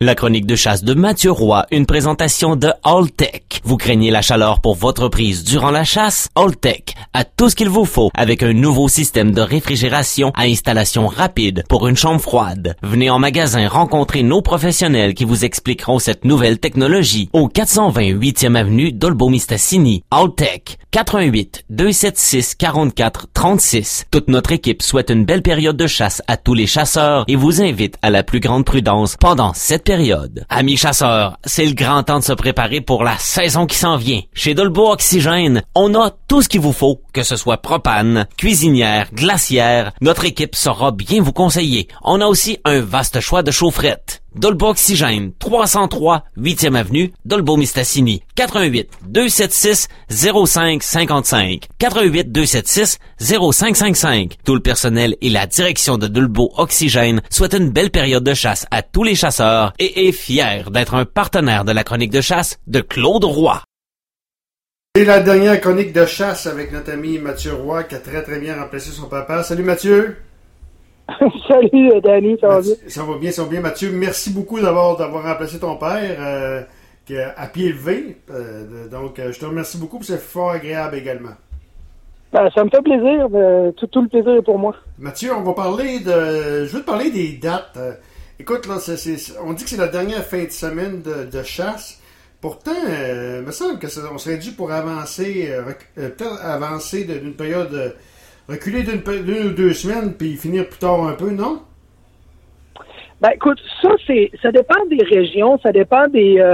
La chronique de chasse de Mathieu Roy, une présentation de Alltech. Vous craignez la chaleur pour votre prise durant la chasse? Alltech a tout ce qu'il vous faut avec un nouveau système de réfrigération à installation rapide pour une chambre froide. Venez en magasin rencontrer nos professionnels qui vous expliqueront cette nouvelle technologie au 420 8e avenue d'Olbeau-Mistassini. Alltech, 88 276 44 36. Toute notre équipe souhaite une belle période de chasse à tous les chasseurs et vous invite à la plus grande prudence pendant cette période. Amis chasseurs, c'est le grand temps de se préparer pour la saison qui s'en vient. Chez Dolbo Oxygène, on a tout ce qu'il vous faut, que ce soit propane, cuisinière, glacière. Notre équipe saura bien vous conseiller. On a aussi un vaste choix de chaufferettes. Dolbo Oxygène, 303 8e avenue, Dolbeau-Mistassini, 88 276 0555, 88 276 0555. Tout le personnel et la direction de Dolbo Oxygène souhaitent une belle période de chasse à tous les chasseurs et est fier d'être un partenaire de la chronique de chasse de Claude Roy. Et la dernière chronique de chasse avec notre ami Mathieu Roy qui a très très bien remplacé son papa. Salut Mathieu! Salut Danny, ça va bien? Ça va bien Mathieu. Merci beaucoup d'avoir remplacé ton père à pied levé. Donc je te remercie beaucoup, c'est fort agréable également. Ben, ça me fait plaisir, tout le plaisir est pour moi. Mathieu, on va parler je veux te parler des dates. Écoute, là, on dit que c'est la dernière fin de semaine de chasse. Pourtant, il me semble qu'on serait dû pour avancer, peut-être avancer d'une période... reculer d'une ou 2 semaines puis finir plus tard un peu, non? Ben écoute, ça dépend des régions, ça dépend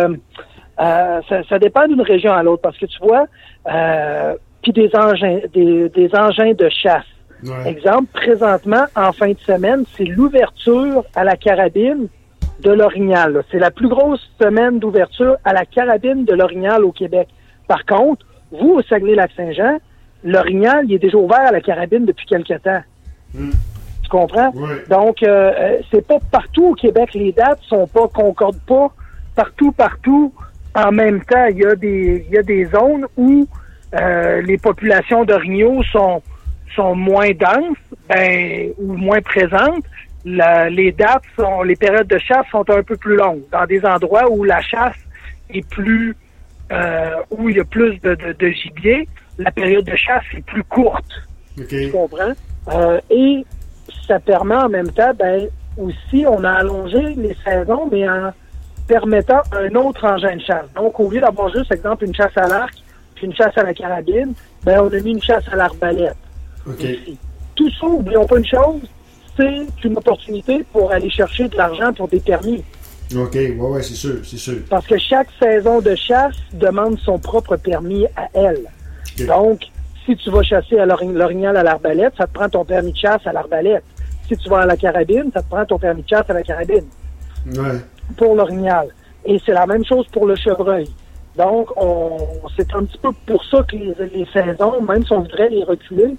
ça dépend d'une région à l'autre, parce que tu vois, puis des engins de chasse. Ouais. Exemple, présentement, en fin de semaine, c'est l'ouverture à la carabine de l'Orignal. Là. C'est la plus grosse semaine d'ouverture à la carabine de l'Orignal au Québec. Par contre, vous, au Saguenay-Lac-Saint-Jean, l'Orignal, il est déjà ouvert à la carabine depuis quelque temps. Tu comprends? Oui. Donc, c'est pas partout au Québec, les dates concordent pas partout en même temps. Il y a des zones où les populations d'orignaux sont moins denses, ou moins présentes. Les périodes de chasse sont un peu plus longues. Dans des endroits où la chasse est plus, où il y a plus de gibier, la période de chasse est plus courte. Okay. Tu comprends? Et ça permet en même temps, aussi, on a allongé les saisons, mais en permettant un autre engin de chasse. Donc, au lieu d'avoir juste, exemple, une chasse à l'arc, puis une chasse à la carabine, on a mis une chasse à l'arbalète. Okay. Tout ça, n'oublions pas une chose, c'est une opportunité pour aller chercher de l'argent pour des permis. OK, ouais, c'est sûr. Parce que chaque saison de chasse demande son propre permis à elle. Okay. Donc, si tu vas chasser à l'orignal à l'arbalète, ça te prend ton permis de chasse à l'arbalète. Si tu vas à la carabine, ça te prend ton permis de chasse à la carabine. Ouais. Pour l'orignal. Et c'est la même chose pour le chevreuil. Donc, c'est un petit peu pour ça que les saisons, même si on voudrait les reculer,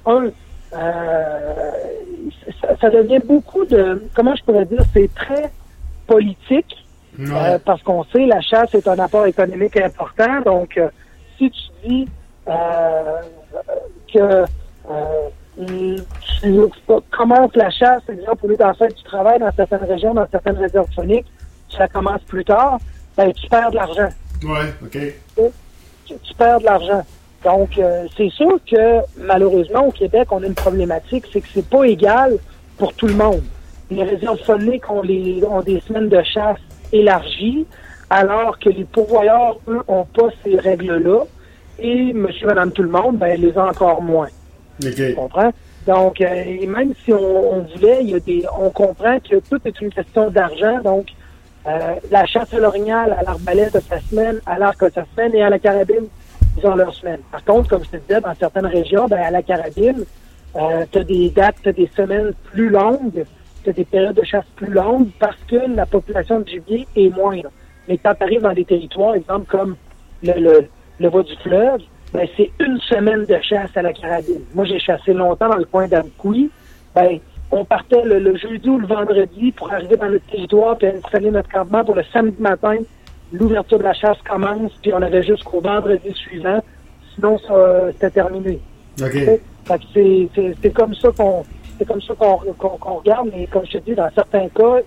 ça devient beaucoup de... Comment je pourrais dire? C'est très politique. Ouais. Parce qu'on sait, la chasse est un apport économique important. Donc, si tu dis que tu commences la chasse, exemple, au lieu d'en faire du travail dans certaines régions, dans certaines réserves phoniques, ça commence plus tard, tu perds de l'argent. Ouais, OK. Tu perds de l'argent. Donc, c'est sûr que, malheureusement, au Québec, on a une problématique, c'est que c'est pas égal pour tout le monde. Les réserves phoniques ont des semaines de chasse élargies, alors que les pourvoyeurs, eux, ont pas ces règles-là. Et monsieur, madame, tout le monde, les a encore moins. Okay. Tu comprends? Donc, et même si on voulait, on comprend que tout est une question d'argent. Donc, la chasse à l'orignal, à l'arbalète de sa semaine, à l'arc de sa semaine et à la carabine, ils ont leur semaine. Par contre, comme je te disais, dans certaines régions, à la carabine, t'as des dates, t'as des semaines plus longues, t'as des périodes de chasse plus longues parce que la population de gibier est moindre. Mais quand tu arrives dans des territoires, exemple comme le bas du fleuve, c'est une semaine de chasse à la carabine. Moi, j'ai chassé longtemps dans le coin d'Amkoui. On partait le jeudi ou le vendredi pour arriver dans notre territoire puis installer notre campement pour le samedi matin. L'ouverture de la chasse commence, puis on avait jusqu'au vendredi suivant. Sinon, c'était terminé. OK. Fait que c'est comme ça qu'on regarde, mais comme je te dis, dans certains cas,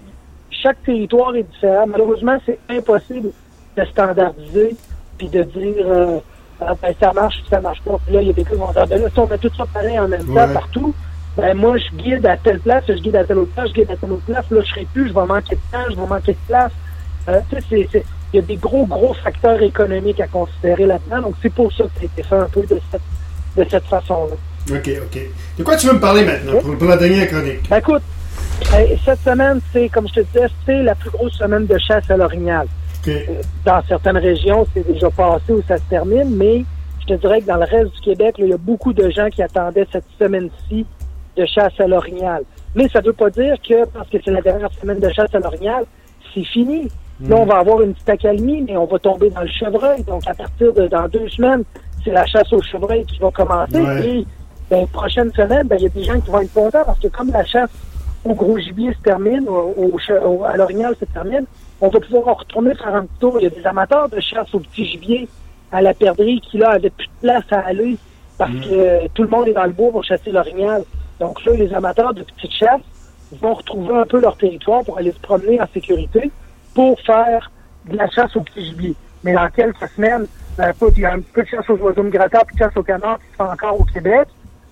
chaque territoire est différent. Malheureusement, c'est impossible de standardiser puis de dire ben, ça marche ou ça marche pas. Puis là, il y a des gens qui vont dire ben là, si on met tout ça pareil en même temps partout, ben moi, je guide à telle place, je guide à telle autre place, je guide à telle autre place, là, je serai plus, je vais manquer de temps, je vais manquer de place. Tu sais, il y a des gros facteurs économiques à considérer là-dedans. Donc, c'est pour ça que ça a été fait un peu de cette façon-là. OK. De quoi tu veux me parler maintenant pour la dernière chronique? Ben, écoute, cette semaine, c'est, comme je te disais, c'est la plus grosse semaine de chasse à l'orignal. Okay. Dans certaines régions, c'est déjà passé ou ça se termine, mais je te dirais que dans le reste du Québec, là, il y a beaucoup de gens qui attendaient cette semaine-ci de chasse à l'orignal. Mais ça ne veut pas dire que, parce que c'est la dernière semaine de chasse à l'orignal, c'est fini. Là, on va avoir une petite accalmie, mais on va tomber dans le chevreuil. Donc, à partir de dans 2 semaines, c'est la chasse au chevreuil qui va commencer. Ouais. Et, ben, prochaine semaine, ben, il y a des gens qui vont être contents parce que comme la chasse au gros gibier se termine, à l'orignal se termine, on va pouvoir retourner faire un petit tour. Il y a des amateurs de chasse au petit gibier à la perdrix qui, là, avaient plus de place à aller parce que tout le monde est dans le bois pour chasser l'orignal. Donc là, les amateurs de petite chasse vont retrouver un peu leur territoire pour aller se promener en sécurité pour faire de la chasse au petit gibier. Mais dans quelques semaines, il y a un peu de chasse aux oiseaux migrateurs puis de chasse aux canards qui se fait encore au Québec.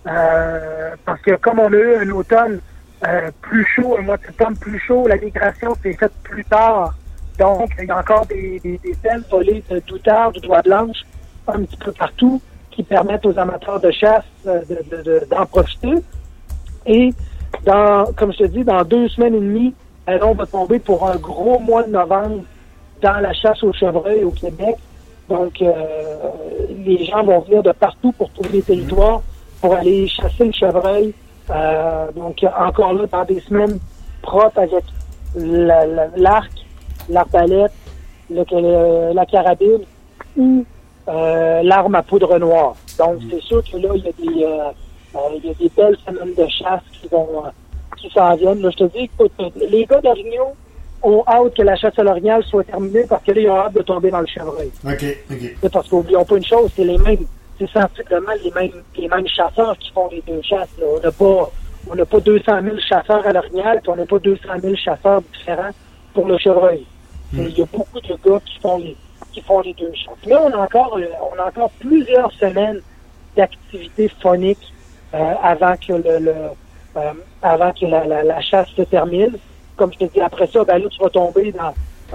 Parce que comme on a eu un automne plus chaud, un mois de septembre plus chaud, la migration s'est faite plus tard. Donc, il y a encore des ailes volées de doutards, de doigts blanches, un petit peu partout, qui permettent aux amateurs de chasse d'en profiter. Et, comme je te dis, dans 2 semaines et demie, on va tomber pour un gros mois de novembre dans la chasse au chevreuil au Québec. Donc, les gens vont venir de partout pour trouver des territoires, pour aller chasser le chevreuil. Donc, encore là, dans des semaines propres avec l'arc, l'arbalète, la carabine ou l'arme à poudre noire. Donc, c'est sûr que là, il y a des belles semaines de chasse qui s'en viennent. Là, je te dis, écoute, les gars d'Orignaux ont hâte que la chasse à l'orignal soit terminée parce que là, ils ont hâte de tomber dans le chevreuil. OK. C'est parce qu'oublions pas une chose, c'est sensiblement les mêmes chasseurs qui font les 2 chasses. Là. On n'a pas 200 000 chasseurs à l'orignal, puis on n'a pas 200 000 chasseurs différents pour le chevreuil. Il y a beaucoup de gars qui font les 2 chasses. Là, on a encore plusieurs semaines d'activité phonique avant que la chasse se termine. Comme je te dis, après ça, ben là, tu vas tomber dans...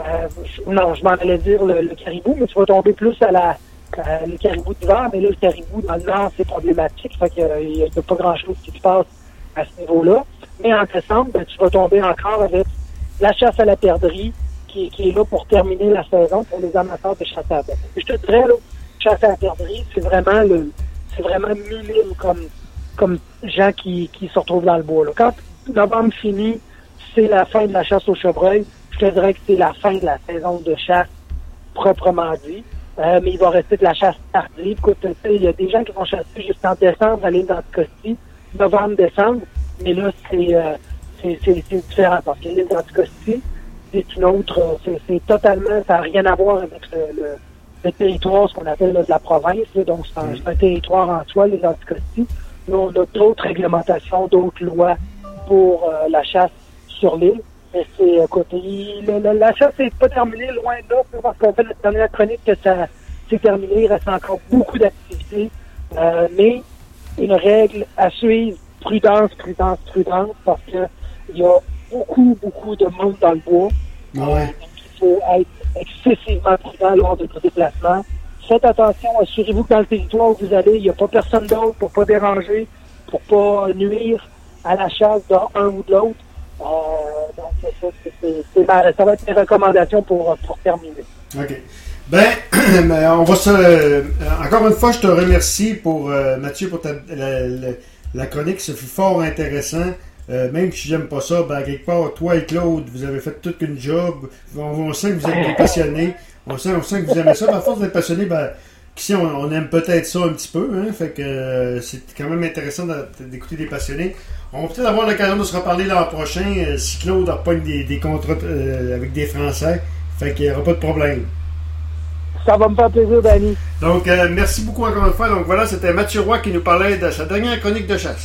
non, je m'en allais dire le caribou, mais tu vas tomber plus à le caribou d'hiver, mais là, le caribou dans le nord, c'est problématique, fait qu'il n'y a pas grand-chose qui se passe à ce niveau-là. Mais en décembre, ben, tu vas tomber encore avec la chasse à la perdrix, qui est là pour terminer la saison pour les amateurs de chasse à la perdrix. Je te dirais, là, chasse à la perdrix, c'est vraiment minime comme gens qui se retrouvent dans le bois. Là. Quand novembre finit, c'est la fin de la chasse au chevreuil. Je te dirais que c'est la fin de la saison de chasse proprement dit. Mais il va rester de la chasse tardive. Écoute, il y a des gens qui vont chasser jusqu'en décembre à l'île d'Anticosti, novembre-décembre. Mais là, c'est différent parce que l'île d'Anticosti, c'est une autre, c'est totalement, ça n'a rien à voir avec le territoire, ce qu'on appelle là, de la province. Là, donc, c'est un territoire en soi, l'île d'Anticosti. Là, on a d'autres réglementations, d'autres lois pour la chasse sur l'île. Mais c'est, écoute, la chasse n'est pas terminée, loin de là, parce qu'on fait la dernière chronique que ça s'est terminé. Il reste encore beaucoup d'activités. Mais une règle à suivre, prudence, parce que il y a beaucoup de monde dans le bois. Ouais. Donc, il faut être excessivement prudent lors de vos déplacements. Faites attention, assurez-vous que dans le territoire où vous allez, il n'y a pas personne d'autre pour pas déranger, pour pas nuire à la chasse d'un ou de l'autre. Donc, ça va être mes recommandations pour terminer. OK. Ben, on va encore une fois, je te remercie Mathieu, pour la chronique. Ça fut fort intéressant. Même si j'aime pas ça, ben, quelque part, toi et Claude, vous avez fait toute une job. On sent que vous êtes des passionnés. On sent que vous aimez ça. Ben, à force d'être passionné, ben, ici, on aime peut-être ça un petit peu. Hein, fait que c'est quand même intéressant d'écouter des passionnés. On va peut-être avoir l'occasion de se reparler l'an prochain si Claude repogne des contrats avec des Français. Fait qu'il n'y aura pas de problème. Ça va me faire plaisir, Danny. Donc, merci beaucoup encore une fois. Donc voilà, c'était Mathieu Roy qui nous parlait de sa dernière chronique de chasse.